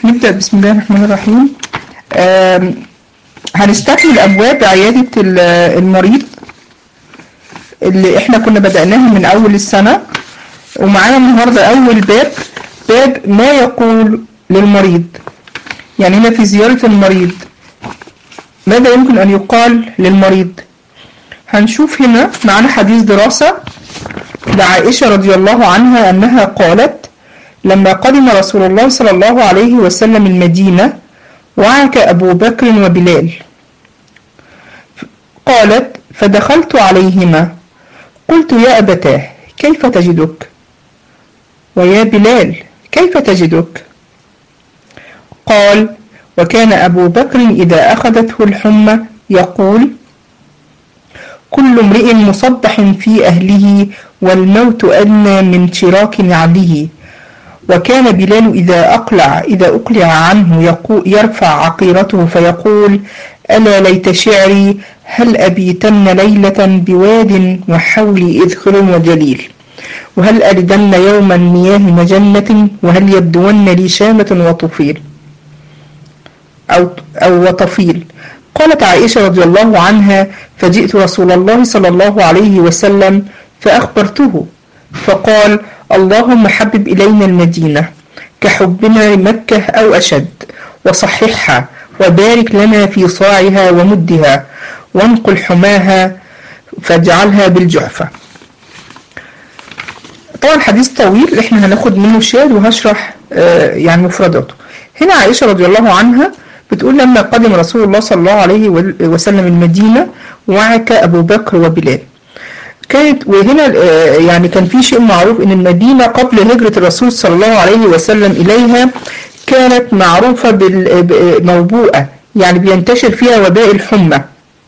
نبدأ بسم الله الرحمن الرحيم. هنستكمل أبواب عيادة المريض اللي احنا كنا بدأناها من أول السنة، ومعانا النهاردة أول باب ما يقول للمريض. يعني هنا في زيارة المريض ماذا يمكن أن يقال للمريض؟ هنشوف هنا معانا حديث دراسة لعائشة رضي الله عنها أنها قالت: لما قدم رسول الله صلى الله عليه وسلم المدينة وعك أبو بكر وبلال، قالت: فدخلت عليهما قلت: يا أبتاه كيف تجدك؟ ويا بلال كيف تجدك؟ قال: وكان أبو بكر إذا أخذته الحمى يقول: كل امرئ مصبح في أهله والموت أدنى من شراك نعله. وكان بلال إذا أقلع عنه يرفع عقيرته فيقول: ألا ليت شعري هل أبيتن ليلة بواد وحولي إذخر وجليل، وهل أردن يوما مياه مجنة، وهل يبدون لي شامة وطفيل أو وطفيل. قالت عائشة رضي الله عنها: فجئت رسول الله صلى الله عليه وسلم فأخبرته، فقال: اللهم حبب إلينا المدينة كحبنا لمكة أو أشد، وصححها وبارك لنا في صاعها ومدها، وانقل حماها فاجعلها بالجحفة. طبعا حديث طويل احنا هناخد منه شاهد وهشرح يعني مفرداته. هنا عائشة رضي الله عنها بتقول: لما قدم رسول الله صلى الله عليه وسلم المدينة وعك أبو بكر وبلال. كانت وهنا يعني كان في شيء معروف ان المدينة قبل هجرة الرسول صلى الله عليه وسلم إليها كانت معروفة بالموبوءة، يعني بينتشر فيها وباء الحمى.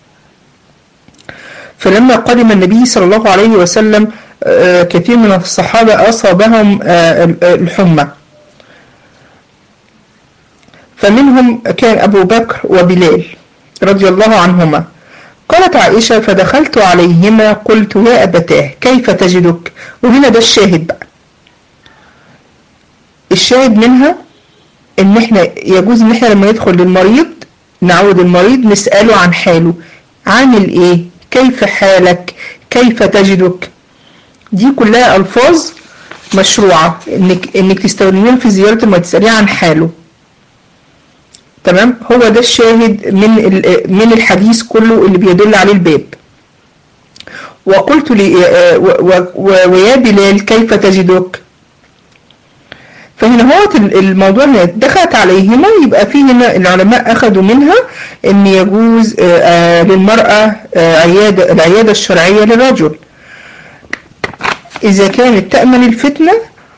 فلما قدم النبي صلى الله عليه وسلم كثير من الصحابة أصابهم الحمى، فمنهم كان أبو بكر وبلال رضي الله عنهما. قالت عائشة: فدخلت عليهما قلت: يا أبتاه كيف تجدك؟ وهنا ده الشاهد بقى. الشاهد منها ان احنا يجوز ان احنا لما ندخل للمريض نعود المريض نسأله عن حاله، عامل ايه؟ كيف حالك؟ كيف تجدك؟ دي كلها ألفاظ مشروعة انك تستخدميها في زيارة ما تسأليه عن حاله. تمام؟ هو ده الشاهد من الحديث كله اللي بيدل عليه الباب. وقلت لي ويا بلال كيف تجدك؟ فهنا هو الموضوع دخلت عليهما، يبقى فيه هنا العلماء أخذوا منها ان يجوز للمرأة العيادة الشرعية للرجل إذا كانت تأمن الفتنة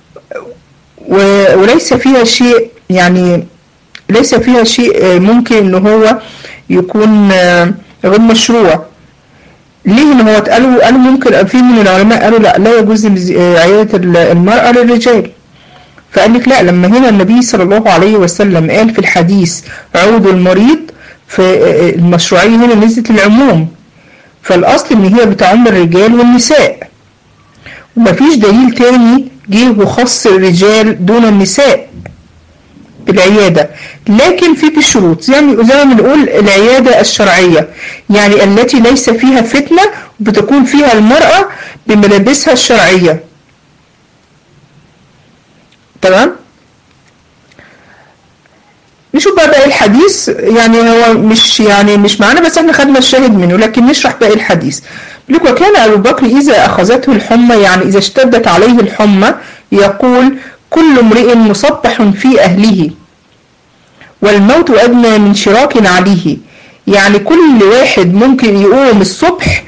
وليس فيها شيء، يعني ليس فيها شيء ممكن ان هو يكون غير مشروع. ليه ان هو قالوا ممكن في من العلماء قالوا لا يجوز عيادة المرأة للرجال، فقال لك لا، لما هنا النبي صلى الله عليه وسلم قال في الحديث عودوا المريض، فالمشروعية هنا نزلت العموم، فالأصل ان هي بتعم الرجال والنساء، ومفيش دليل تاني جه وخص الرجال دون النساء بالعيادة. لكن في بشروط زي ما بنقول العيادة الشرعية، يعني التي ليس فيها فتنة بتكون فيها المرأة بملابسها الشرعية. تمام؟ نشوف بقى باقي الحديث، يعني هو مش معانا بس احنا خدنا الشاهد منه، لكن نشرح باقي الحديث. بيقول: وكان أبو بكر إذا أخذته الحمى، يعني إذا اشتدت عليه الحمى يقول: كل امرئ مصبح في أهله والموت أدنى من شراك عليه. يعني كل واحد ممكن يقوم الصبح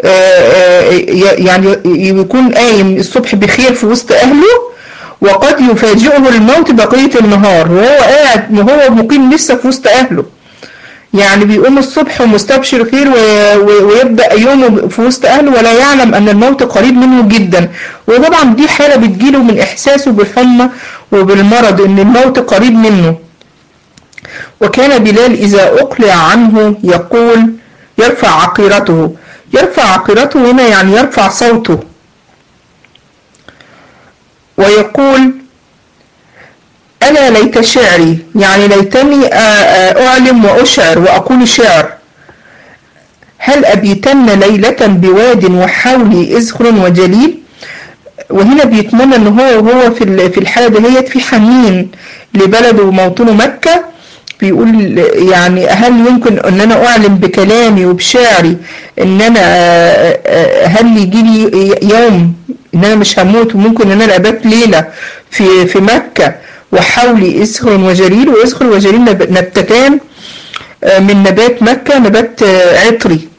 يعني يكون قايم الصبح بخير في وسط أهله، وقد يفاجئه الموت بقية النهار وهو مقيم لسه في وسط أهله. يعني بيقوم الصبح ومستبشر خير ويبدأ يومه في وسط أهله ولا يعلم أن الموت قريب منه جدا. وطبعا دي حالة بتجيله من إحساسه بالحمى وبالمرض إن الموت قريب منه. وكان بلال إذا أقلع عنه يقول: يرفع عقيرته. يرفع عقيرته هنا يعني يرفع صوته ويقول: ألا ليت شعري، يعني ليتني أعلم وأشعر وأقول شعر. هل أبيتن ليلة بواد وحولي إزخر وجليل. وهنا بيتمنى ان هو في الحالة دهيت في حنين لبلده وموطنه مكة. بيقول يعني هل يمكن ان انا اعلم بكلامي وبشعري ان انا هل يجي لي يوم ان انا مش هموت، وممكن ان انا ابات ليلة في مكة وحولي إزخر وجليل. وإزخر وجليل نبتتان من نبات مكة، نبات عطري.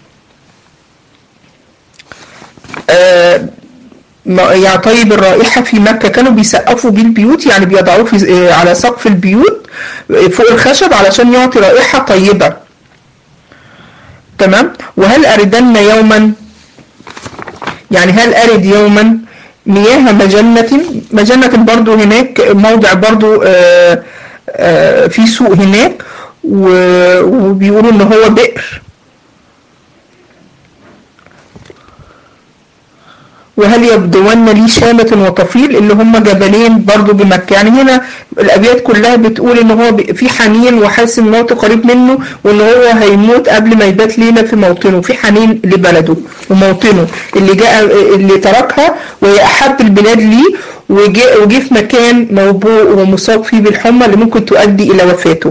يعني طيب الرائحة في مكة كانوا بيسقفوا بيه البيوت، يعني بيضعوه على سقف البيوت فوق الخشب علشان يعطي رائحة طيبة. تمام. وهل أردن يوما، يعني هل أرد يوما مياه مجنة برضو هناك موضع برضو في سوق هناك، وبيقولوا ان هو بئر. وهل يبدون لي شامة وطفيل، اللي هم جبلين برضو بمكة. يعني هنا الأبيات كلها بتقول ان هو في حنين وحاسس ان موته قريب منه، وان هو هيموت قبل ما يبات ليلة في موطنه، في حنين لبلده وموطنه اللي تركها وهي أحب البلاد ليه، وجه في مكان موبوء ومصاب فيه بالحمى اللي ممكن تؤدي إلى وفاته.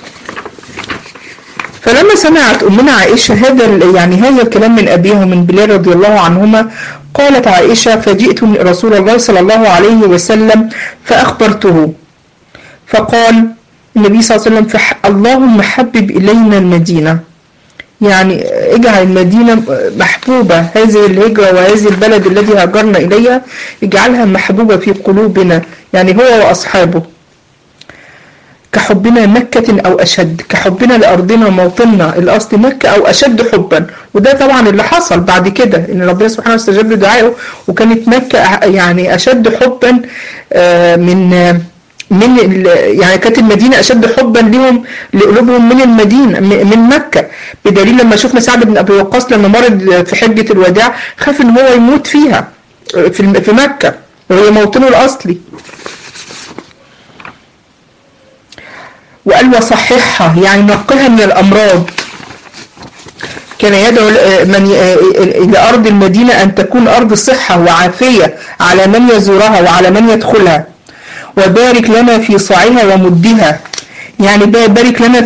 فلما سمعت أمنا عائشة هذا الكلام من أبيها ومن بلال رضي الله عنهما، قالت عائشة: فجئت رسول الله صلى الله عليه وسلم فأخبرته، فقال النبي صلى الله عليه وسلم: اللهم حبب إلينا المدينة، يعني اجعل المدينة محبوبة، هذه الهجرة وهذه البلد الذي هاجرنا إليها اجعلها محبوبة في قلوبنا، يعني هو وأصحابه، كحبنا مكة أو أشد، كحبنا لأرضنا وموطننا الأصل مكة أو أشد حبا. وده طبعا اللي حصل بعد كده، إن ربنا سبحانه استجاب لدعائه، وكانت مكة يعني أشد حبا يعني كانت المدينة أشد حبا لهم لقلوبهم من المدينة من مكة، بدليل لما شفنا سعد بن أبي وقاص لما مرض في حجة الوداع خاف إن هو يموت فيها في مكة وهي موطنه الأصلي. وقال: وصححها، يعني نقها من الأمراض. كان يدعو إلى أرض المدينة أن تكون أرض صحة وعافية على من يزورها وعلى من يدخلها. وبارك لنا في صاعها ومدها، يعني بارك لنا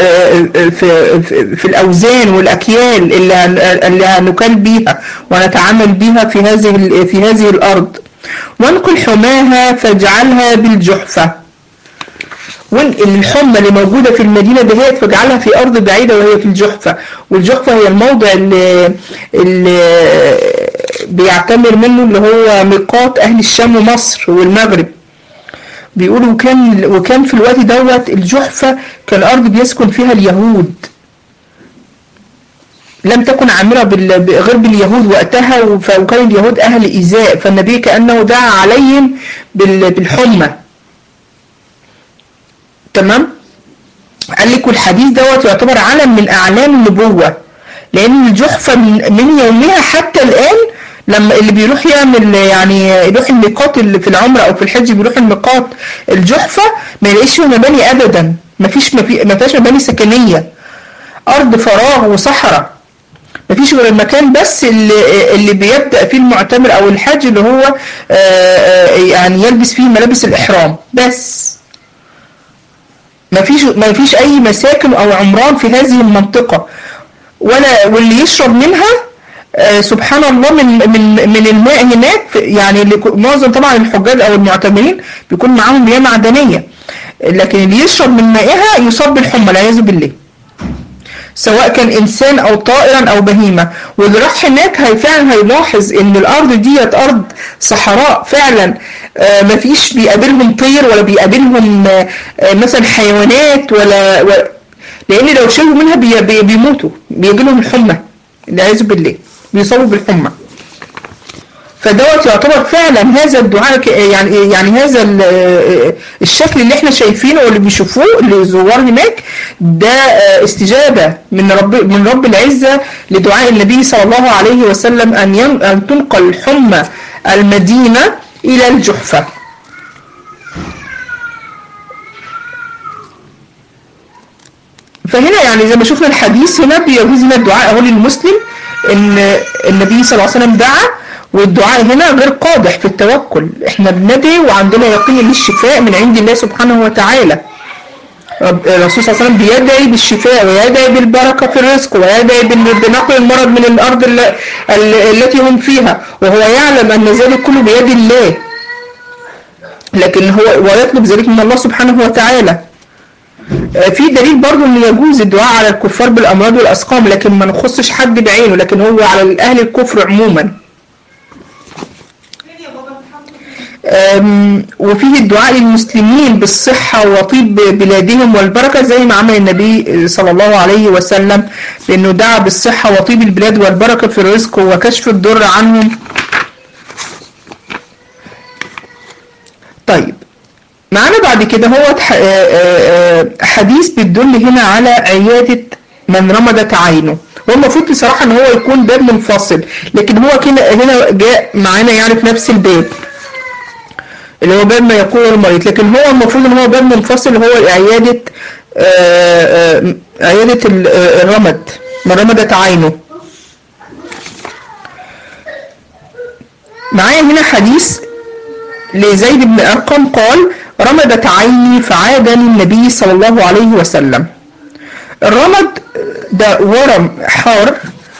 في الأوزان والأكيال اللي هنكل بيها ونتعامل بيها في هذه الأرض. وانقل حماها فاجعلها بالجحفة، والحمى اللي موجودة في المدينة دهيت فاجعلها في أرض بعيدة وهي في الجحفة. والجحفة هي الموضع اللي بيعتمر منه اللي هو ميقات أهل الشام ومصر والمغرب. بيقولوا وكان في الوقت دوت الجحفة كان أرض بيسكن فيها اليهود، لم تكن عامرة غير باليهود وقتها، وكان اليهود أهل إيذاء، فالنبي كأنه دعا عليهم بالحمى. تمام. قال لك والحديث دوت يعتبر علم من أعلام النبوة، لأن الجحفة من يومها حتى الآن لما اللي بيروح يعمل يعني يروح الميقات اللي في العمرة أو في الحج بيروح الميقات الجحفة ما يلاقيش فيه مباني أبدا، ما فيهاش مباني سكنية، أرض فراغ وصحراء، ما فيش غير المكان بس اللي بيبدأ فيه المعتمر أو الحج اللي هو يعني يلبس فيه ملابس الإحرام بس. ما فيش أي مساكن أو عمران في هذه المنطقة، واللي يشرب منها سبحان الله من الماء هناك، يعني معظم طبعا الحجاج أو المعتمرين بيكون معاهم مياه معدنية، لكن اللي يشرب من مائها يصاب بالحمى والعياذ بالله، سواء كان إنسان أو طائرا أو بهيمة. واللي راح هناك فعلا هيلاحظ إن الأرض ديت أرض صحراء فعلا، ما فيش بيقابلهم طير ولا بيقابلهم مثلا حيوانات لأن لو شربوا منها بيموتوا، بيجيلهم الحمى والعياذ بالله، بيصابوا بالحمى. فدوت يعتبر فعلا هذا الدعاء يعني هذا الشكل اللي احنا شايفينه واللي بيشوفوه اللي زوار هناك ده استجابة من رب العزة لدعاء النبي صلى الله عليه وسلم أن تنقل حمى المدينة إلى الجحفة. فهنا يعني زي ما شفنا الحديث هنا بيجوز هنا الدعاء اهو للمسلم، ان النبي صلى الله عليه وسلم دعا، والدعاء هنا غير قادح في التوكل، احنا بندعي وعندنا يقين ان الشفاء من عند الله سبحانه وتعالى. الرسول صلى الله عليه وسلم بيدعي بالشفاء ويدعي بالبركة في الرزق ويدعي بنقل المرض من الأرض التي هم فيها، وهو يعلم أن ذلك كله بيد الله، لكن هو ويطلب ذلك من الله سبحانه وتعالى. في دليل برضو أن يجوز الدعاء على الكفار بالأمراض والأسقام، لكن ما نخصش حد بعينه، لكن هو على أهل الكفر عموما. وفيه الدعاء للمسلمين بالصحة وطيب بلادهم والبركة، زي ما عمل النبي صلى الله عليه وسلم، لأنه دعا بالصحة وطيب البلاد والبركة في الرزق وكشف الضر عنهم. طيب معنا بعد كده هو حديث بتدل هنا على عيادة من رمدت عينه. هو المفروض بصراحة ان هو يكون باب منفصل، لكن هو هنا جاء معانا يعني في نفس الباب اللي هو باب ما يقول المريض، لكن هو المفروض ان هو باب منفصل، هو عيادة الرمد، من رمدت عينه. معايا هنا حديث لزيد بن أرقم قال: رمدت عيني فعادني النبي صلى الله عليه وسلم. الرمد ده ورم حار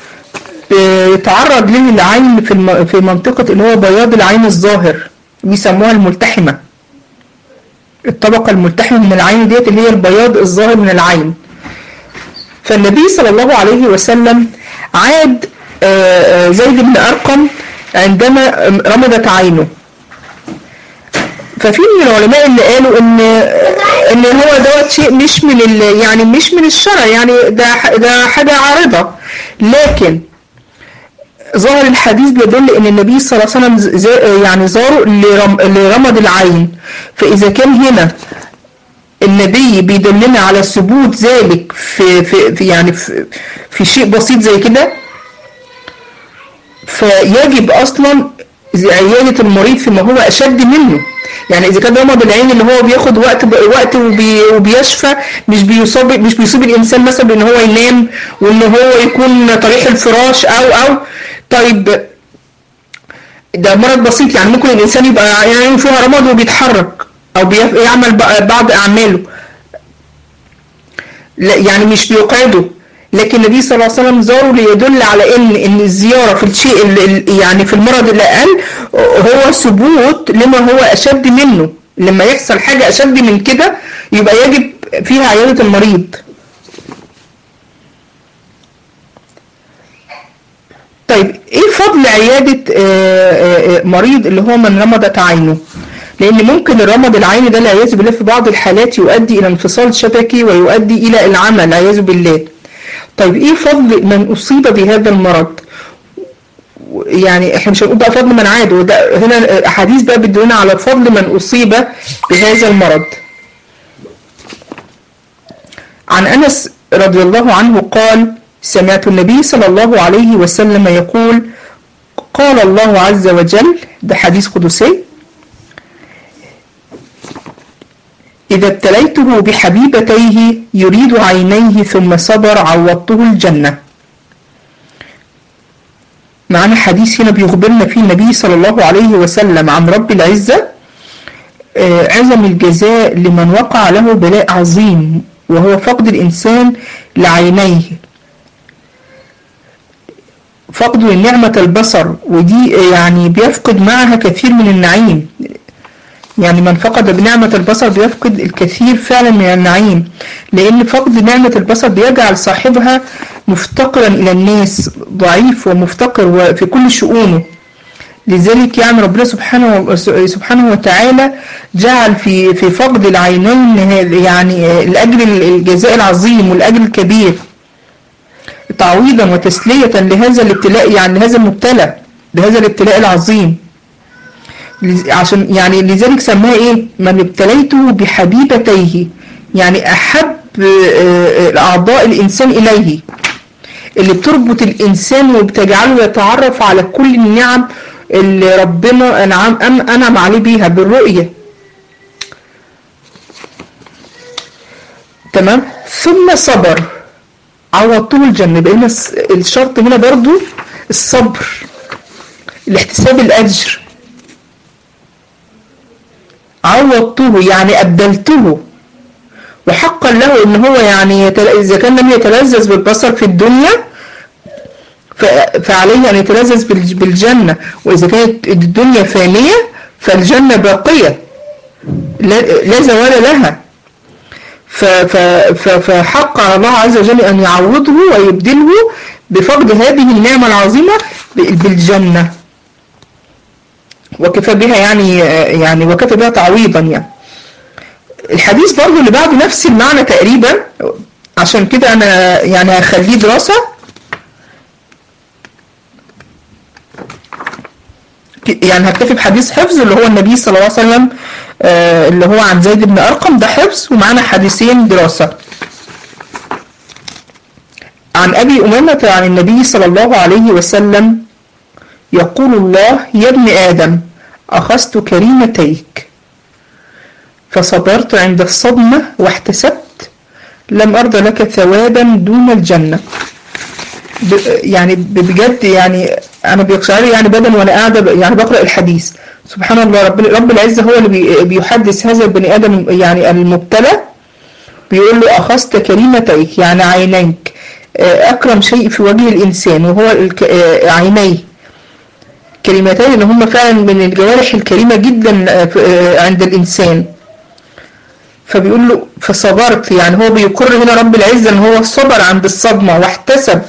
يتعرض له العين في منطقة اللي هو بياض العين الظاهر، بيسموها الملتحمة، الطبقة الملتحمة من العين ديت اللي هي البياض الظاهر من العين. فالنبي صلى الله عليه وسلم عاد زيد بن أرقم عندما رمدت عينه. ففي من العلماء اللي قالوا ان هو دوت شيء مش من يعني مش من الشرع، يعني ده حاجة عارضة، لكن ظاهر الحديث بيدل ان النبي صلى الله عليه وسلم يعني زاره لرمد العين. فاذا كان هنا النبي بيدلنا على ثبوت ذلك في شيء بسيط زي كده، فيجب اصلا عيادة المريض فيما هو اشد منه. يعني اذا كان رمد العين اللي هو بياخد وقت وبيشفى، مش بيصيب الانسان مثلا بان هو ينام وان هو يكون طريح الفراش او طيب ده مرض بسيط، يعني ممكن الانسان يبقى يعني فيها رمد وبيتحرك او بيعمل بعض اعماله، لا يعني مش بيقعده. لكن النبي صلى الله عليه وسلم زاره ليدل على ان الزيارة في الشيء يعني في المرض الأقل هو ثبوت لما هو أشد منه. لما يحصل حاجة أشد من كده يبقى يجب فيها عيادة المريض. طيب ايه فضل عيادة مريض اللي هو من رمدت عينه؟ لان ممكن الرمد العيني ده العياذ بالله في بعض الحالات يؤدي الى انفصال شبكي ويؤدي الى العمى العياذ بالله. طيب ايه فضل من اصيب بهذا المرض؟ يعني احنا مش هنقول بقى فضل من عاد، وده هنا احاديث بقى بتدلنا على فضل من اصيب بهذا المرض. عن انس رضي الله عنه قال: سمعت النبي صلى الله عليه وسلم يقول: قال الله عز وجل، ده حديث قدسي: إذا ابتليته بحبيبتيه يريد عينيه ثم صبر عوضته الجنة. معنا حديث هنا بيخبرنا فيه النبي صلى الله عليه وسلم عن رب العزة عظم الجزاء لمن وقع له بلاء عظيم، وهو فقد الإنسان لعينيه، فقد نعمة البصر، ودي يعني بيفقد معها كثير من النعيم. يعني من فقد بنعمة البصر بيفقد الكثير فعلا من النعيم، لأن فقد نعمة البصر بيجعل صاحبها مفتقرا إلى الناس، ضعيف ومفتقر في كل شؤونه. لذلك يعني ربنا سبحانه وتعالى جعل في فقد العينين يعني لأجل الجزاء العظيم والأجر الكبير، تعويضا وتسلية لهذا الابتلاء، يعني لهذا المبتلى، لهذا الابتلاء العظيم. عشان يعني لذلك سماه ايه؟ من ابتليته بحبيبتيه، يعني احب الاعضاء الانسان اليه، اللي بتربط الانسان وبتجعله يتعرف على كل النعم اللي ربنا انعم عليه بيها بالرؤية. تمام. ثم صبر عوضته الجنة. بقينا الشرط هنا برضو الصبر، الاحتساب الأجر. عوضته يعني أبدلته، وحقا له ان هو يعني إذا كان لم يتلذذ بالبصر في الدنيا فعليه أن يتلذذ بالجنة، وإذا كانت الدنيا فانية فالجنة باقية لا زوال لها. فحق على الله عز وجل أن يعوضه ويبدله بفقد هذه النعمة العظيمة بالجنة، وكفى بها يعني وكفى بها تعويضا. يعني الحديث برضو اللي بعده نفس المعنى تقريبا، عشان كده أنا يعني هخليه دراسة. يعني هكتفي بحديث حفظ اللي هو النبي صلى الله عليه وسلم اللي هو عن زيد بن أرقم، ده حفظ، ومعنا حديثين دراسة. عن أبي أمامة عن النبي صلى الله عليه وسلم يقول الله: يا ابن آدم أخذت كريمتيك فصبرت عند الصدمة واحتسبت، لم أرضى لك ثوابا دون الجنة. يعني بجد يعني أنا بيقشعر يعني بدن وأنا قاعدة يعني بقرأ الحديث. سبحان الله، رب العزة هو اللي بيحدث هذا البني آدم يعني المبتلى، بيقول له: أخذت كريمتيك يعني عينيك، أكرم شيء في وجه الإنسان وهو عينيه. كلمتين اللي هم فعلا من الجوارح الكريمة جدا عند الإنسان. فبيقول له فصبرت، يعني هو بيقر هنا رب العزة ان هو صبر عند الصدمة واحتسب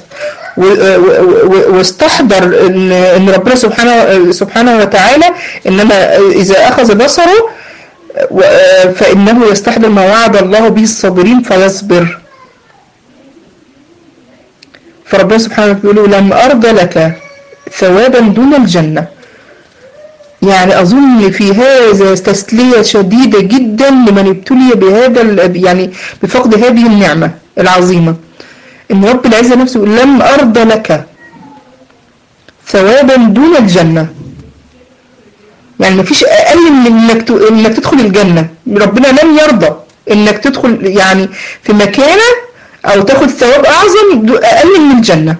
واستحضر ان ربنا سبحانه وتعالى انما اذا اخذ بصره فانه يستحضر ما وعد الله به الصابرين فيصبر. فربنا سبحانه بيقول له: لم أرضى لك ثوابا دون الجنة. يعني أظن في هذا تسلية شديدة جدا لمن ابتلي بهذا يعني بفقد هذه النعمة العظيمة، إن رب العزة نفسه يقول: لم أرضى لك ثوابا دون الجنة. يعني مفيش أقل من إنك تدخل الجنة. ربنا لم يرضى إنك تدخل يعني في مكانة أو تاخد ثواب أعظم أقل من الجنة.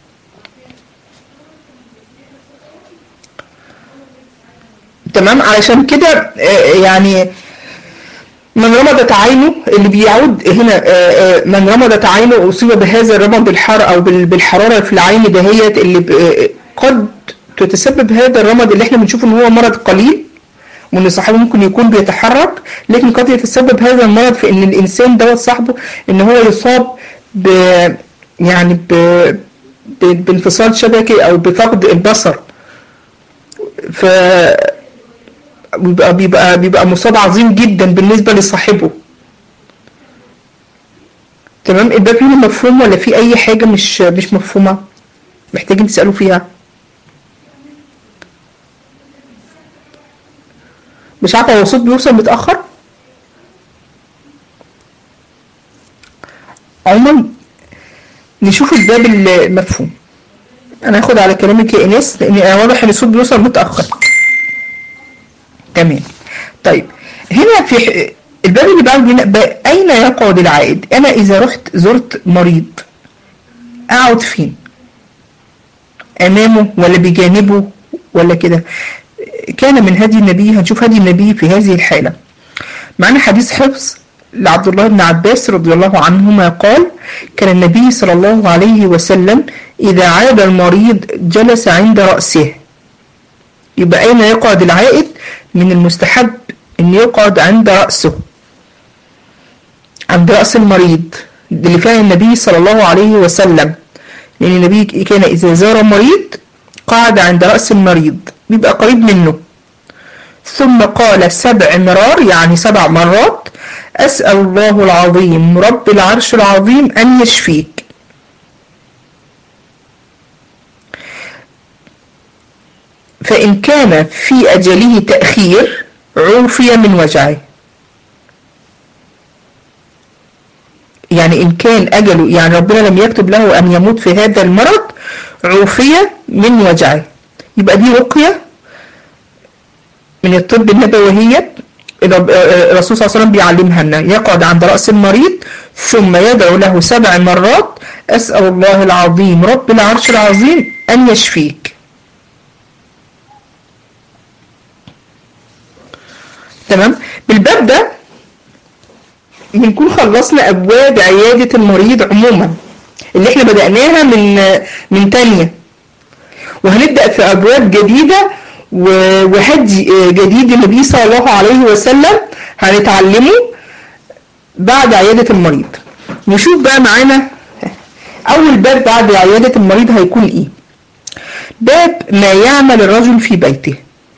تمام. علشان كده يعني من رمضت عينه، اللي بيعود هنا من رمضت عينه أصيب بهذا الرمض بالحر أو بالحرارة في العين دهيت، اللي قد تتسبب هذا الرمض اللي احنا بنشوفه ان هو مرض قليل وان صاحبه ممكن يكون بيتحرك، لكن قد يتسبب هذا المرض في ان الانسان دوت صاحبه ان هو يصاب يعني بانفصال شبكي او بفقد البصر. ف بيبقى مصاب عظيم جدا بالنسبة لصاحبه. تمام. الباب هنا مفهوم ولا في اي حاجة مش مفهومة محتاجين تسألوا فيها؟ مش عارفة هو الصوت بيوصل متأخر؟ عموما نشوف الباب المفهوم. انا هاخد على كلامك يا ايناس لان واضح ان الصوت بيوصل متأخر. تمام. طيب هنا في الباب اللي بعده اين يقعد العائد؟ انا اذا رحت زرت مريض اقعد فين؟ امامه ولا بجانبه ولا كده؟ كان من هدي النبي، هنشوف هدي النبي في هذه الحالة. معنا حديث حفظ لعبد الله بن عباس رضي الله عنهما قال: كان النبي صلى الله عليه وسلم إذا عاد المريض جلس عند رأسه. يبقى أين يقعد العائد؟ من المستحب أن يقعد عند رأسه، عند رأس المريض اللي كان النبي صلى الله عليه وسلم، لأن النبي كان إذا زار مريض قعد عند رأس المريض بيبقى قريب منه. ثم قال 7 مرار يعني 7 مرات: أسأل الله العظيم رب العرش العظيم أن يشفيك. فإن كان في أجله تأخير عوفي من وجعه. يعني إن كان أجله يعني ربنا لم يكتب له أن يموت في هذا المرض عوفي من وجعه. يبقى دي رقية من الطب النبوي الرسول صلى الله عليه وسلم بيعلمها لنا. يقعد عند رأس المريض ثم يدعو له 7 مرات: أسأل الله العظيم رب العرش العظيم أن يشفيك. تمام. بالباب ده بنكون خلصنا أبواب عيادة المريض عموما اللي احنا بدأناها من تانية، وهنبدأ في أبواب جديدة وهدي جديد النبي صلى الله عليه وسلم هنتعلمه بعد عيادة المريض. نشوف بقى معانا أول باب بعد عيادة المريض هيكون إيه. باب ما يعمل الرجل في بيته.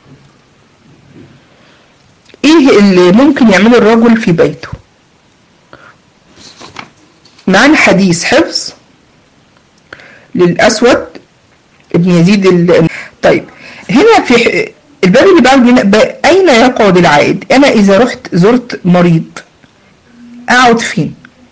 إيه اللي ممكن يعمله الرجل في بيته؟ معانا حديث حفظ للأسود ابن يزيد طيب هنا في الباب اللي بعد أين يقعد العائد؟ أنا إذا رحت زرت مريض أقعد فين؟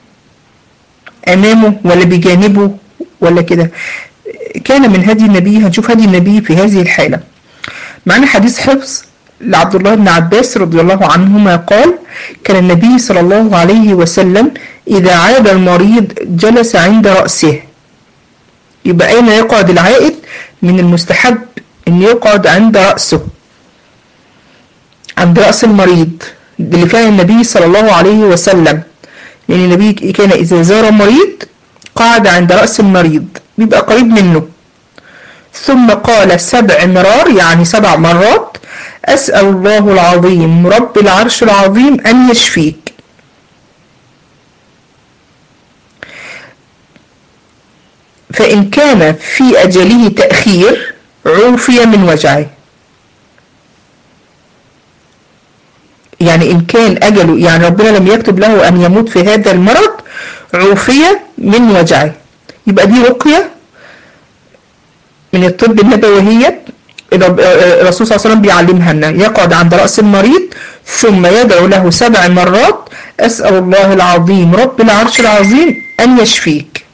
أمامه ولا بجانبه ولا كده؟ كان من هدي النبي، هنشوف هدي النبي في هذه الحالة. معنا حديث حفظ لعبد الله بن عباس رضي الله عنهما قال: كان النبي صلى الله عليه وسلم إذا عاد المريض جلس عند رأسه. يبقى أين يقعد العائد؟ من المستحب أن يقعد عند رأسه، عند رأس المريض اللي كان النبي صلى الله عليه وسلم، لأن النبي كان إذا زار مريض قعد عند رأس المريض بيبقى قريب منه. ثم قال 7 مرار يعني 7 مرات: أسأل الله العظيم رب العرش العظيم أن يشفيك. فإن كان في أجله تأخير عوفي من وجعه. يعني إن كان أجله، يعني ربنا لم يكتب له أن يموت في هذا المرض، عوفي من وجعه. يبقى دي رقية من الطب النبوي، هي الرسول صلى الله عليه وسلم بيعلمها لنا. يقعد عند رأس المريض ثم يدعو له 7 مرات: أسأل الله العظيم رب العرش العظيم أن يشفيك.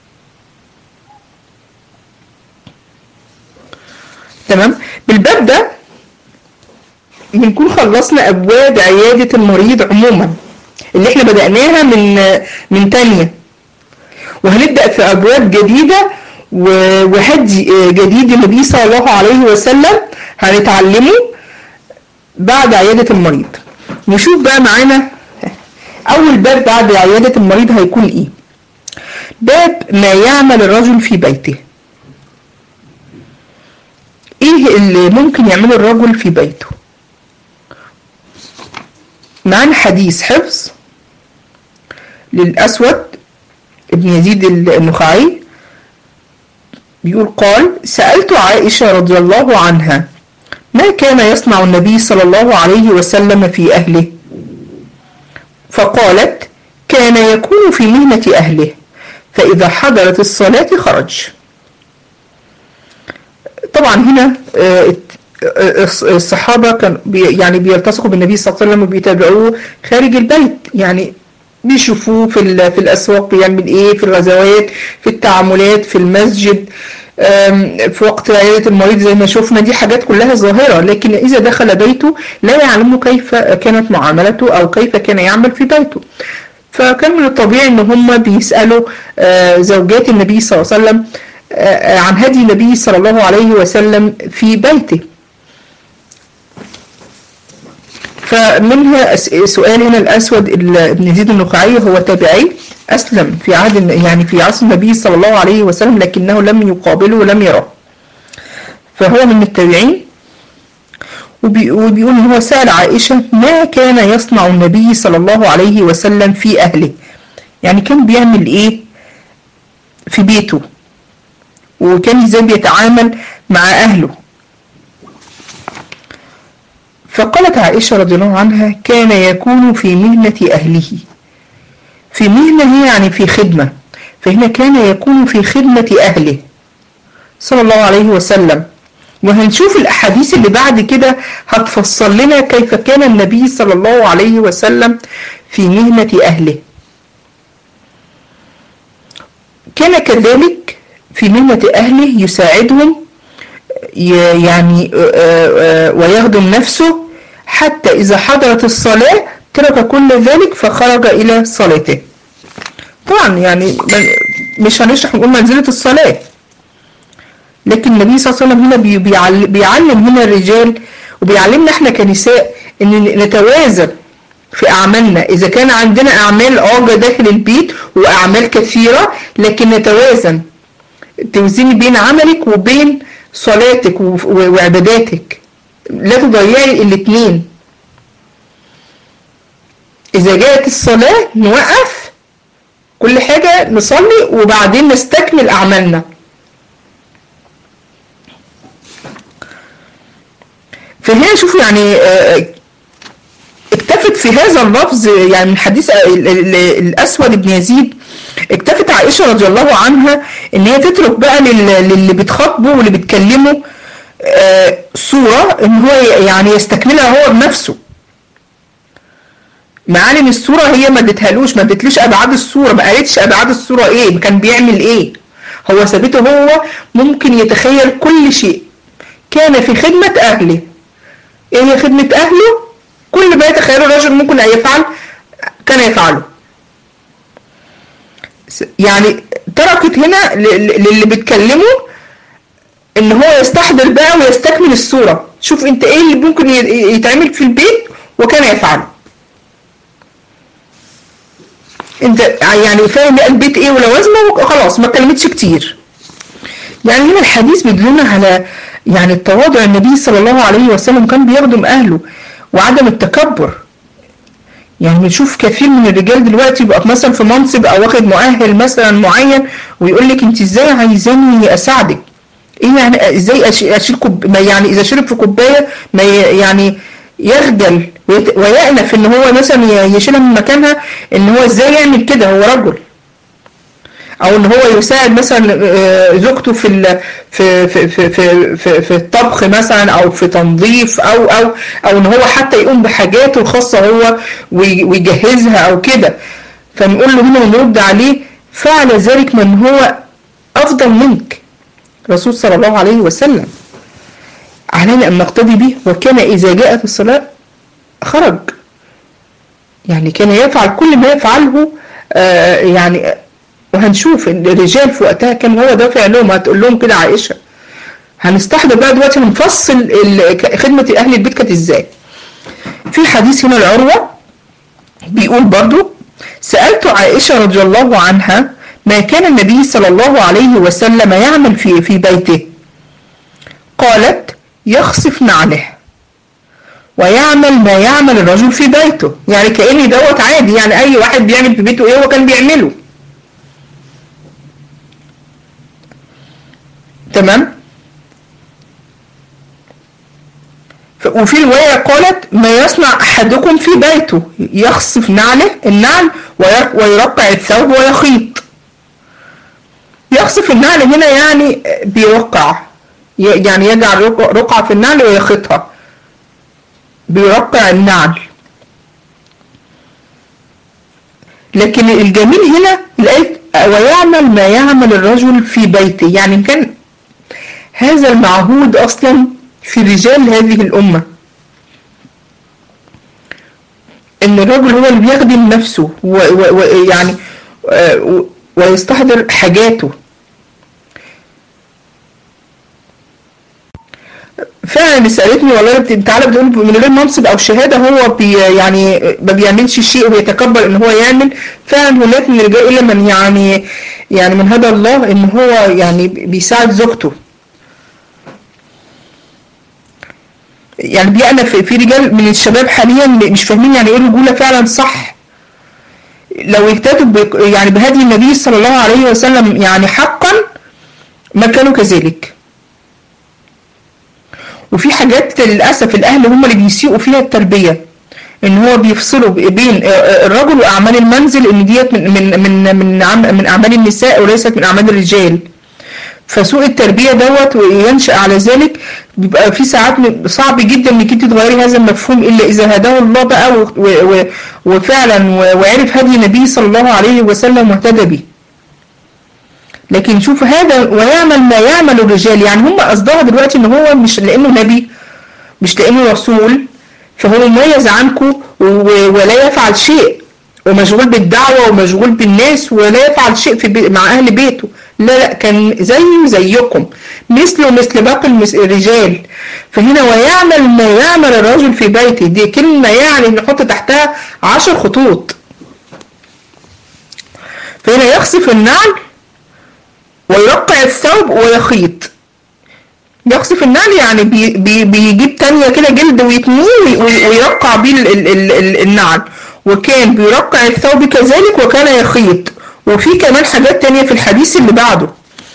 تمام. بالباب ده بنكون خلصنا أبواب عيادة المريض عموما اللي احنا بدأناها من تانية، وهنبدأ في أبواب جديدة وهدي جديد النبي صلى الله عليه وسلم هنتعلمه بعد عيادة المريض. نشوف بقى معانا أول باب بعد عيادة المريض هيكون إيه. باب ما يعمل الرجل في بيته. إيه اللي ممكن يعمله الرجل في بيته؟ معانا حديث حفظ للأسود ابن يزيد النخعي بيقول قال: سألت عائشة رضي الله عنها: ما كان يصنع النبي صلى الله عليه وسلم في أهله؟ فقالت: كان يكون في مهنة أهله، فإذا حضرت الصلاة خرج. طبعا هنا الصحابة كانوا يعني بيلتصقوا بالنبي صلى الله عليه وسلم وبيتابعوه خارج البيت، يعني بيشوفوه في الأسواق بيعمل إيه، في الغزوات، في التعاملات في المسجد، في وقت عيادة المريض زي ما شفنا. دي حاجات كلها ظاهرة، لكن إذا دخل بيته لا يعلم كيف كانت معاملته أو كيف كان يعمل في بيته. فكان من الطبيعي إن هم بيسألوا زوجات النبي صلى الله عليه وسلم عن هدي النبي صلى الله عليه وسلم في بيته. فمنها سؤال هنا الأسود ابن يزيد النخعي، هو تابعي أسلم في عهد يعني في عصر النبي صلى الله عليه وسلم، لكنه لم يقابله ولم يراه، فهو من التابعين. وبيقول إن هو سأل عائشة: ما كان يصنع النبي صلى الله عليه وسلم في أهله؟ يعني كان بيعمل إيه في بيته، وكان ازاي بيتعامل مع أهله. فقالت عائشة رضي الله عنها: كان يكون في مهنة أهله. في مهنة يعني في خدمة، فهنا كان يكون في خدمة أهله صلى الله عليه وسلم. وهنشوف الأحاديث اللي بعد كده هتفصل لنا كيف كان النبي صلى الله عليه وسلم في مهنة أهله. كان كذلك في مهنة أهله يساعدهم يعني ويخدم نفسه، حتى إذا حضرت الصلاة ترك كل ذلك فخرج إلى صلاته. طبعا يعني مش هنشرح نقول منزلة الصلاة، لكن النبي صلى الله عليه وسلم هنا بيعلم هنا الرجال وبيعلمنا احنا كنساء ان نتوازن في اعمالنا. اذا كان عندنا اعمال داخل البيت واعمال كثيرة، لكن نتوازن، توزيني بين عملك وبين صلاتك وعباداتك، لا تضيعي الاثنين. اذا جاءت الصلاة نوقف كل حاجة نصلي وبعدين نستكمل اعمالنا. فهنا شوفوا يعني اكتفت في هذا اللفظ يعني من حديث الأسود بن يزيد، اكتفت عائشة رضي الله عنها ان هي تترك بقى للي بتخاطبه واللي بتكلمه صورة ان هو يعني يستكملها هو بنفسه. معالم الصورة هي ما ادتهالوش، ما ادتليش ابعاد الصورة، ما قالتش ابعاد الصورة ايه، كان بيعمل ايه. هو ثابته هو ممكن يتخيل كل شيء. كان في خدمة اهله. ايه هي خدمة اهله؟ كل ما يتخيله الرجل ممكن ان يفعل كان يفعله. يعني تركت هنا للي بتكلمه ان هو يستحضر بقى ويستكمل الصورة. شوف انت ايه اللي ممكن يتعمل في البيت وكان يفعله. انت يعني فاهم البيت ايه ولوازمه وخلاص، ما اتكلمتش كتير. يعني هنا الحديث بيدلنا على يعني التواضع. النبي صلى الله عليه وسلم كان بيخدم اهله وعدم التكبر. يعني بنشوف كثير من الرجال دلوقتي يبقى مثلا في منصب او واخد مؤهل مثلا معين ويقول لك انت ازاي عايزاني اساعدك؟ ايه يعني ازاي اشيل يعني اذا شرب في كوبايه ما يعني يخجل ويأنف ان هو مثلا يشيلها من مكانها، ان هو ازاي يعمل كده، هو رجل. او ان هو يساعد مثلا زوجته في الطبخ مثلا او في تنظيف او ان هو حتى يقوم بحاجاته الخاصه هو ويجهزها او كده. فنقول له هنا ونرد عليه فعل ذلك من هو افضل منك، الرسول صلى الله عليه وسلم. علينا ان نقتدي به. وكان اذا جاءت الصلاه خرج، يعني كان يفعل كل ما يفعله يعني. وهنشوف ان الرجال في وقتها كان هو ده فعلهم. هتقول لهم كده عائشة. هنستحضر بقى دلوقتي هنفصل خدمة اهل البيت كانت ازاي. في حديث هنا العروة بيقول برضو: سألت عائشة رضي الله عنها ما كان النبي صلى الله عليه وسلم يعمل في بيته. قالت: يخصف نعله ويعمل ما يعمل الرجل في بيته. يعني كأني دوت عادي، يعني اي واحد بيعمل في بيته ايه هو كان بيعمله. تمام. وفي رواية قالت: ما يصنع أحدكم في بيته، يخصف النعل ويرقع الثوب ويخيط. يخصف النعل هنا يعني بيوقع، يعني يجعل رقعة في النعل ويخيطها، بيرقع النعل. لكن الجميل هنا الآية ويعمل ما يعمل الرجل في بيته، يعني كان هذا المعهود أصلا في رجال هذه الأمة، إن الرجل هو اللي بيخدم نفسه ويعني ويستحضر حاجاته. فعلا سألتني والله تعالى بتقول من غير منصب أو شهادة هو يعني ما بيعملش شيء ويتكبر إن هو يعمل. فعلا هناك من الرجال إلا من يعني من هدى الله إن هو يعني بيساعد زوجته. يعني بيقنا في رجال من الشباب حاليا مش فاهمين يعني ايه الرجولة فعلا صح. لو اهتدوا يعني بهدي النبي صلى الله عليه وسلم يعني حقا ما كانوا كذلك. وفي حاجات للأسف الأهل هم اللي بيسيئوا فيها التربية، ان هو بيفصلوا بين الرجل وأعمال المنزل، ان ديت من أعمال النساء وليست من أعمال الرجال. فسوء التربية دوت وينشأ على ذلك بيبقى في ساعات صعب جدا انك انت تغيري هذا المفهوم الا اذا هداه الله بقى وفعلا وعرف هدي النبي صلى الله عليه وسلم واهتدى به. لكن شوف هذا ويعمل ما يعمل الرجال، يعني هم قصدها دلوقتي ان هو مش لانه نبي مش لانه رسول فهو مميز عنكم ولا يفعل شيء، ومشغول بالدعوة ومشغول بالناس ولا يفعل شيء مع أهل بيته. لا كان زيه زيكم، مثله مثل باقي الرجال. فهنا ويعمل ما يعمل الرجل في بيته، دي كلمة يعني نحط تحتها 10 خطوط. فهنا يخصف النعل ويرقع الثوب ويخيط. يخصف النعل يعني بيجيب تانية كده جلد ويتنيه ويرقع بيه النعل، وكان بيرقع الثوب كذلك وكان يخيط. وفي كمان حاجات تانية في الحديث اللي بعده.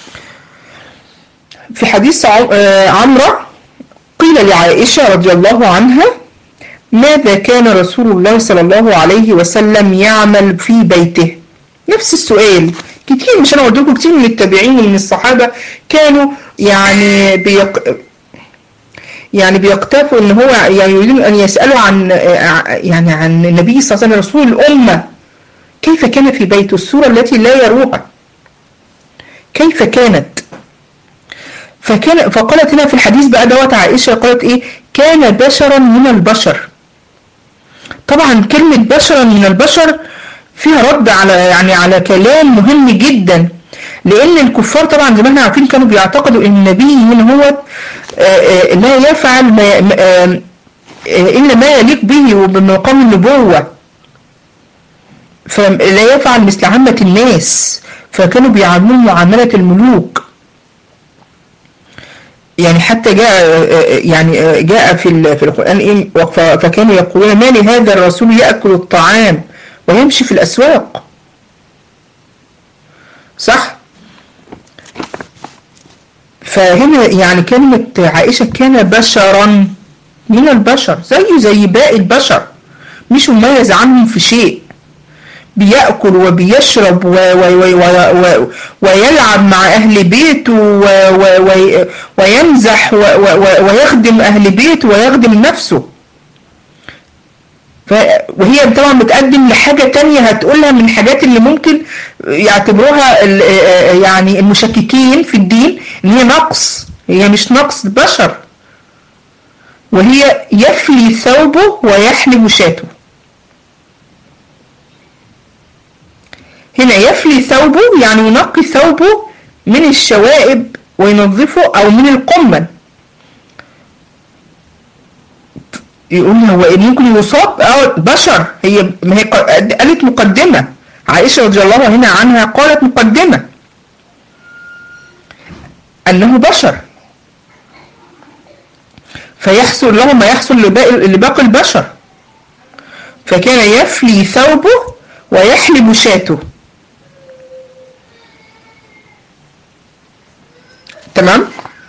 في حديث عمرة قيل لعائشة رضي الله عنها: ماذا كان رسول الله صلى الله عليه وسلم يعمل في بيته؟ نفس السؤال كتير، مش انا قلت لكم كتير من التابعين ومن الصحابة كانوا يعني بيقتفوا ان هو يعني يريدون ان يسألوا عن عن النبي صلى الله عليه وسلم رسول الأمة كيف كان في بيته، الصورة التي لا يروها كيف كانت. فقالت هنا في الحديث بقى دوت عائشة قالت ايه؟ كان بشرا من البشر. طبعا كلمة بشرا من البشر فيها رد على كلام مهم جدا، لان الكفار طبعا زي ما احنا عارفين كانوا بيعتقدوا ان النبي من هو لا يفعل الا ما يليق به وبمقام النبوة، فلا يفعل مثل عامة الناس، فكانوا بيعاملون معاملة الملوك. يعني حتى جاء في القرآن ايه؟ فكانوا يقولون ما لهذا الرسول يأكل الطعام ويمشي في الأسواق. صح؟ فهنا يعني كلمة عائشة كان بشرا من البشر زيه زي باقي البشر، مش مميز عنهم في شيء، بيأكل وبيشرب ويلعب مع أهل بيته ويمزح ويخدم أهل بيته ويخدم نفسه. وهي طبعا بتقدم لحاجة تانية هتقولها من الحاجات اللي ممكن يعتبروها يعني المشككين في الدين ان هي نقص. هي مش نقص بشر، وهي يفلي ثوبه ويحلب شاته. هنا يفلي ثوبه يعني ينقي ثوبه من الشوائب وينظفه او من القمل. يقول هو ممكن يصاب بشر. ما هي قالت مقدمة، عائشة رضي الله هنا عنها قالت مقدمة أنه بشر، فيحصل له ما يحصل لباقي البشر. فكان يفلي ثوبه ويحلب شاته. تمام؟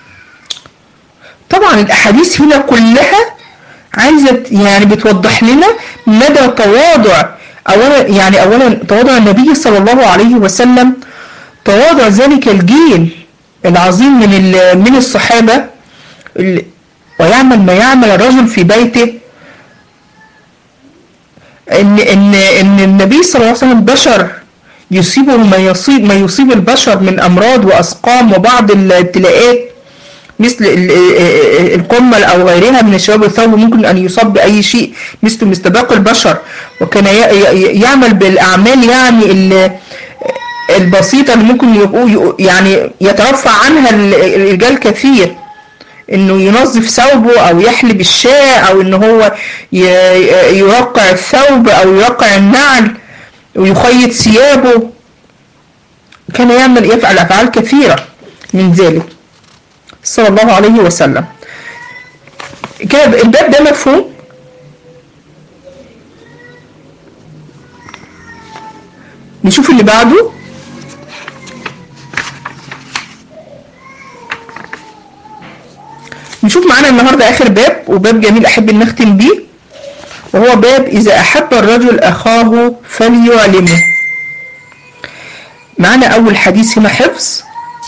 طبعا الأحاديث هنا كلها عايزة يعني بتوضح لنا مدى تواضع أولا تواضع النبي صلى الله عليه وسلم، تواضع ذلك الجيل العظيم من الصحابة، ويعمل ما يعمل الرجل في بيته. ان النبي صلى الله عليه وسلم بشر يصيبه ما يصيب البشر من أمراض وأسقام وبعض الابتلاءات مثل القمل أو غيرها من الشباب والثوب، ممكن أن يصاب بأي شيء مثل باقي البشر. وكان يعمل بالأعمال يعني البسيطة اللي ممكن يعني يترفع عنها الرجال كثير، إنه ينظف ثوبه أو يحلب الشاة أو إنه هو يرقع الثوب أو يرقع النعل ويخيط ثيابه. كان يفعل أفعال كثيرة من ذلك صلى الله عليه وسلم. كان الباب ده مفهوم؟ نشوف اللي بعده. نشوف معانا النهاردة آخر باب، وباب جميل أحب أن نختم بيه، وهو باب إذا أحب الرجل أخاه فليعلمه. معنا أول حديث هنا حفظ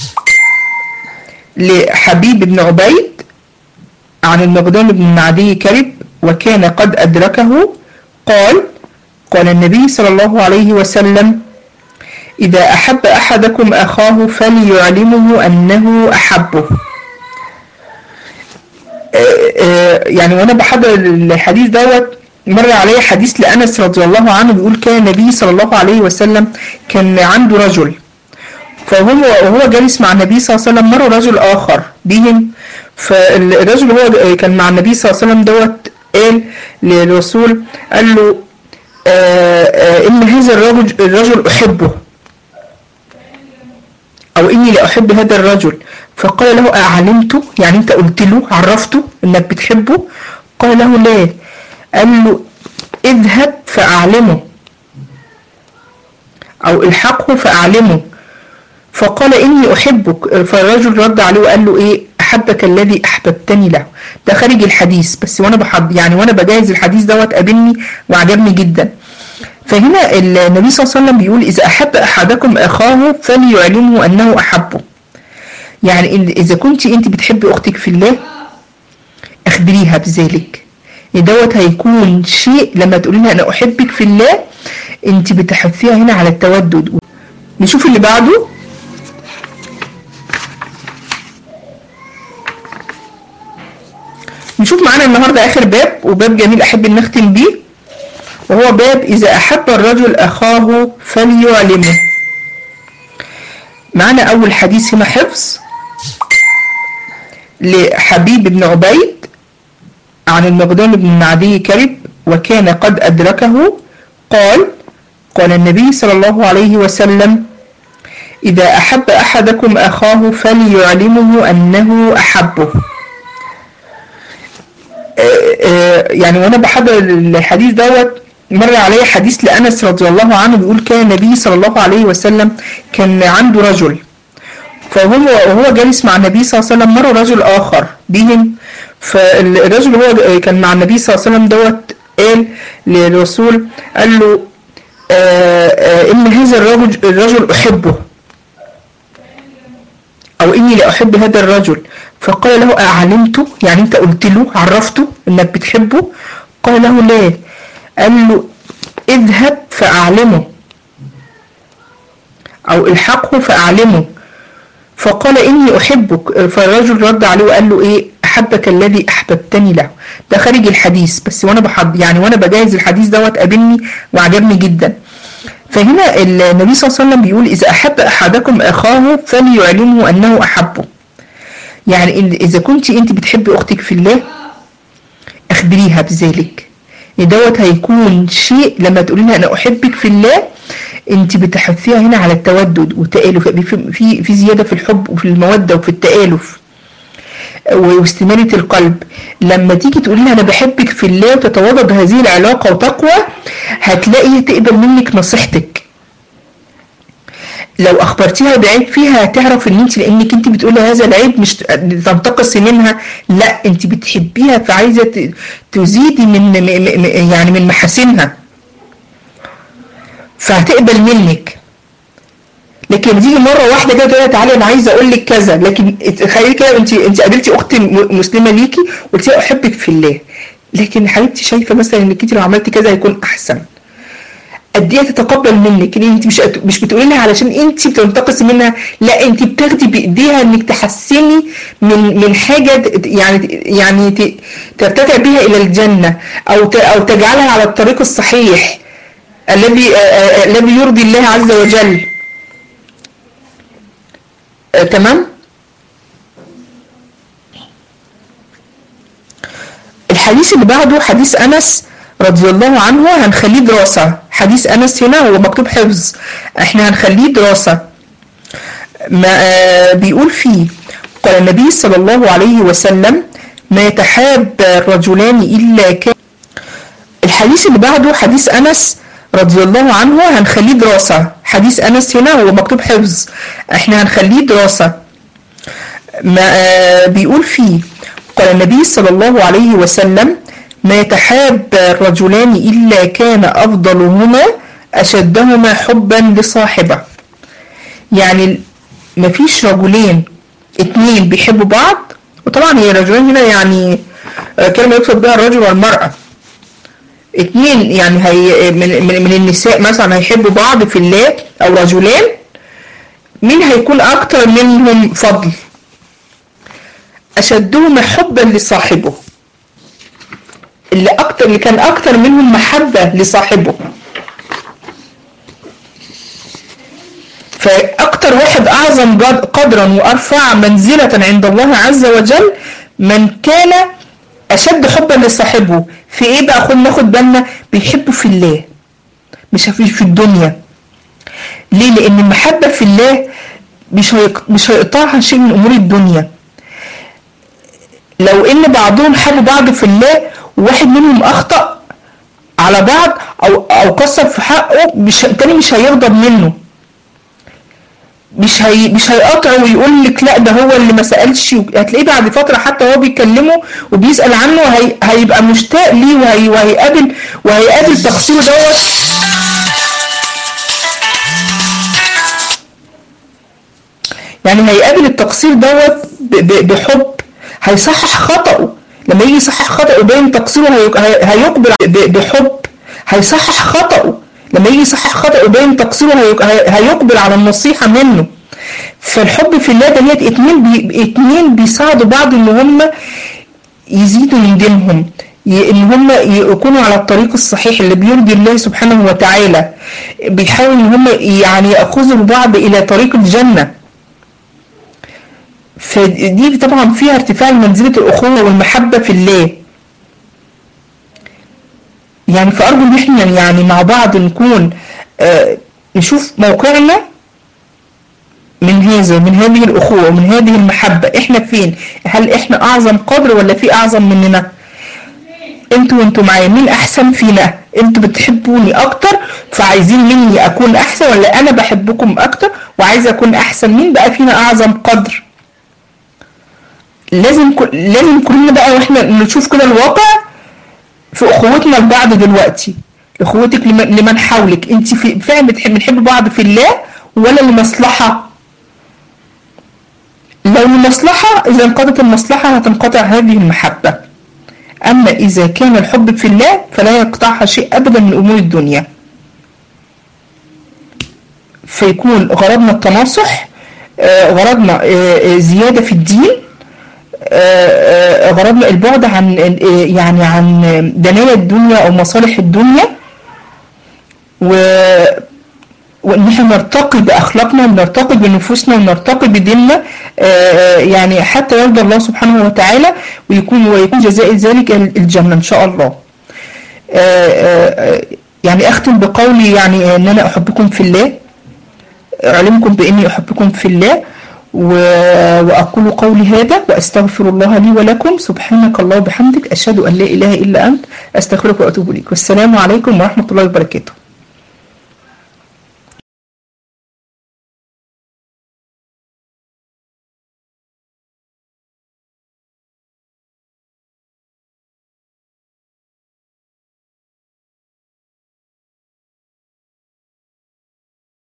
لحبيب بن عبيد عن المقدام بن معدي كرب، وكان قد أدركه قال النبي صلى الله عليه وسلم: إذا أحب أحدكم أخاه فليعلمه أنه أحبه. يعني وأنا بحضر الحديث دوت مر علي حديث لأنس رضي الله عنه بيقول كان النبي صلى الله عليه وسلم كان عنده رجل، وهو جالس مع النبي صلى الله عليه وسلم مر رجل آخر بهم، فالرجل هو كان مع النبي صلى الله عليه وسلم دوت قال للرسول قال له إن هذا الرجل أحبه، أو إني لا أحب هذا الرجل. فقال له أعلمته، يعني أنت قلت له عرفته إنك بتحبه؟ قال له لا. قال له اذهب فأعلمه أو الحقه فأعلمه. فقال إني أحبك. فالرجل رد عليه وقال له إيه؟ أحبك الذي أحببتني له. ده خارج الحديث، بس وأنا بجهز الحديث دوت قابلني وعجبني جدا. فهنا النبي صلى الله عليه وسلم بيقول إذا أحب أحدكم أخاه فليعلمه أنه أحبه. يعني إذا كنت أنت بتحبي أختك في الله أخبريها بذلك. دوت هيكون شيء لما تقولي لها أنا أحبك في الله، أنت بتحثيها هنا على التودد. نشوف اللي بعده. نشوف معانا النهاردة آخر باب، وباب جميل أحب أن نختم بيه، وهو باب إذا أحب الرجل أخاه فليعلمه. معنا أول حديث هنا حفظ لحبيب بن عبيد عن المقدام بن معدي كرب، وكان قد أدركه قال النبي صلى الله عليه وسلم إذا أحب أحدكم أخاه فليعلمه أنه أحبه. يعني وأنا بحضر الحديث دوت مر علي حديث لأنس رضي الله عنه بيقول كان النبي صلى الله عليه وسلم كان عنده رجل، وهو جالس مع النبي صلى الله عليه وسلم مر رجل آخر بهم، فالرجل هو كان مع النبي صلى الله عليه وسلم دوت قال للرسول قال له إن هذا الرجل أحبه، أو إني لا أحب هذا الرجل. فقال له أعلمته، يعني أنت قلت له عرفته إنك بتحبه؟ قال له لا. قال له اذهب فأعلمه أو الحقه فأعلمه. فقال إني أحبك. فالرجل رد عليه وقال له إيه؟ أحبك الذي أحببتني له. ده خارج الحديث، بس وأنا بجهز الحديث دوت قابلني وعجبني جدا. فهنا النبي صلى الله عليه وسلم بيقول إذا أحب أحدكم أخاه فليعلمه أنه أحبه. يعني إذا كنت أنت بتحبي أختك في الله أخبريها بذلك. دوت هيكون شيء لما تقولي لها أنا أحبك في الله، أنت بتحثيها هنا على التودد والتآلف، في زيادة في الحب وفي المودة وفي التآلف واستمالة القلب. لما تيجي تقولي لها أنا بحبك في الله وتتوضد هذه العلاقة وتقوى، هتلاقي تقبل منك نصيحتك. لو أخبرتيها بعيب فيها هتعرف إن أنت لأنك أنت بتقولي هذا العيب مش تنتقصي منها، لا أنت بتحبيها فعايزة تزيدي من محاسنها، فهتقبل منك. لكن تيجي مرة واحدة كده تقولي تعالي أنا عايزة أقول لك كذا، لكن تخيلي كده أنت قابلتي أخت مسلمة ليكي وقلت لها أحبك في الله، لكن حبيبتي شايفة مثلا إنك أنت لو عملتي كذا هيكون أحسن. قد ايه تتقبل منك؟ ان انت مش بتقولي لها علشان انت بتنتقصي منها، لا انت بتاخدي بايديها انك تحسني من حاجه يعني ترتفع بها الى الجنه، او تجعلها على الطريق الصحيح الذي يرضي الله عز وجل. تمام. الحديث اللي بعده حديث انس رضي الله عنه، هنخليه دراسة. حديث أنس هنا هو مكتوب حفظ، احنا هنخليه دراسة. ما بيقول فيه قال النبي صلى الله عليه وسلم ما يتحاب الرجلان إلا كان. الحديث اللي بعده حديث أنس رضي الله عنه، هنخليه دراسة. حديث أنس هنا هو مكتوب حفظ، احنا هنخليه دراسة. ما بيقول فيه قال النبي صلى الله عليه وسلم ما يتحاب الرجلان إلا كان أفضلهما أشدهما حبا لصاحبه. يعني مفيش رجلين اتنين بيحبوا بعض، وطبعا هي رجلين هنا يعني كلمة يقصد بها الرجل والمرأة. اتنين يعني هي من النساء مثلا هيحبوا بعض في الله، أو رجلان، مين هيكون أكتر منهم فضل؟ أشدهما حبا لصاحبه. اللي كان أكتر منهم محبة لصاحبه. فأكتر واحد أعظم قدرا وأرفع منزلة عند الله عز وجل من كان أشد حبا لصاحبه. في إيه بقى؟ ناخد بالنا، بيحبه في الله مش في الدنيا. ليه؟ لأن المحبة في الله مش هيقطعها شيء من أمور الدنيا. لو إن بعضهم حب بعض في الله وواحد منهم أخطأ على بعض أو قصر في حقه، التاني مش هيغضب منه، مش هيقاطعه ويقول لك لا ده هو اللي ما سألش. هتلاقيه بعد فترة حتى وهو بيكلمه وبيسأل عنه هيبقى مشتاق ليه وهيقابل تقصيره دوت. يعني هيقابل التقصير دوت بحب، هيصحح خطأه. لما يجي يصحح خطأه ويبين تقصيره هيقبل بحب، هيصحح خطأه. لما يجي يصحح خطأه ويبين تقصيره هيقبل على النصيحة منه. فالحب في الله ده اتنين بيساعدوا بعض ان هم يزيدوا من دينهم، ان هم يكونوا على الطريق الصحيح اللي بيرضي الله سبحانه وتعالى. بيحاولوا ان هم يعني يأخذوا بعض الى طريق الجنة. فدي طبعا فيها ارتفاع منزلة الأخوة والمحبة في الله. يعني فأرجو ان احنا يعني مع بعض نكون نشوف موقعنا من هذه الأخوة ومن هذه المحبة. احنا فين؟ هل احنا أعظم قدر ولا في أعظم مننا؟ انتوا معايا، مين أحسن فينا؟ انتوا بتحبوني أكتر فعايزين مني أكون أحسن، ولا أنا بحبكم أكتر وعايز أكون أحسن؟ مين بقى فينا أعظم قدر؟ لازم كلنا بقى واحنا نشوف كده الواقع في أخوتنا لبعض دلوقتي، أخوتك لمن حولك. انت فعلا بنحب بعض في الله ولا لمصلحة؟ لو لمصلحة، إذا انقضت المصلحة هتنقطع هذه المحبة. أما إذا كان الحب في الله فلا يقطعها شيء أبدا من أمور الدنيا. فيكون غرضنا التناصح، غرضنا زيادة في الدين، غرضنا البعد عن دنايا الدنيا أو مصالح الدنيا، وإن احنا نرتقي بأخلاقنا ونرتقي بنفوسنا ونرتقي بديننا، يعني حتى يرضى الله سبحانه وتعالى ويكون جزاء ذلك الجنة إن شاء الله. يعني أختم بقولي يعني أن أنا أحبكم في الله، أعلمكم بإني أحبكم في الله، وأقول قولي هذا وأستغفر الله لي ولكم. سبحانك الله وبحمدك، أشهد أن لا إله إلا أنت، أستغفرك وأتوب إليك. والسلام عليكم ورحمة الله وبركاته.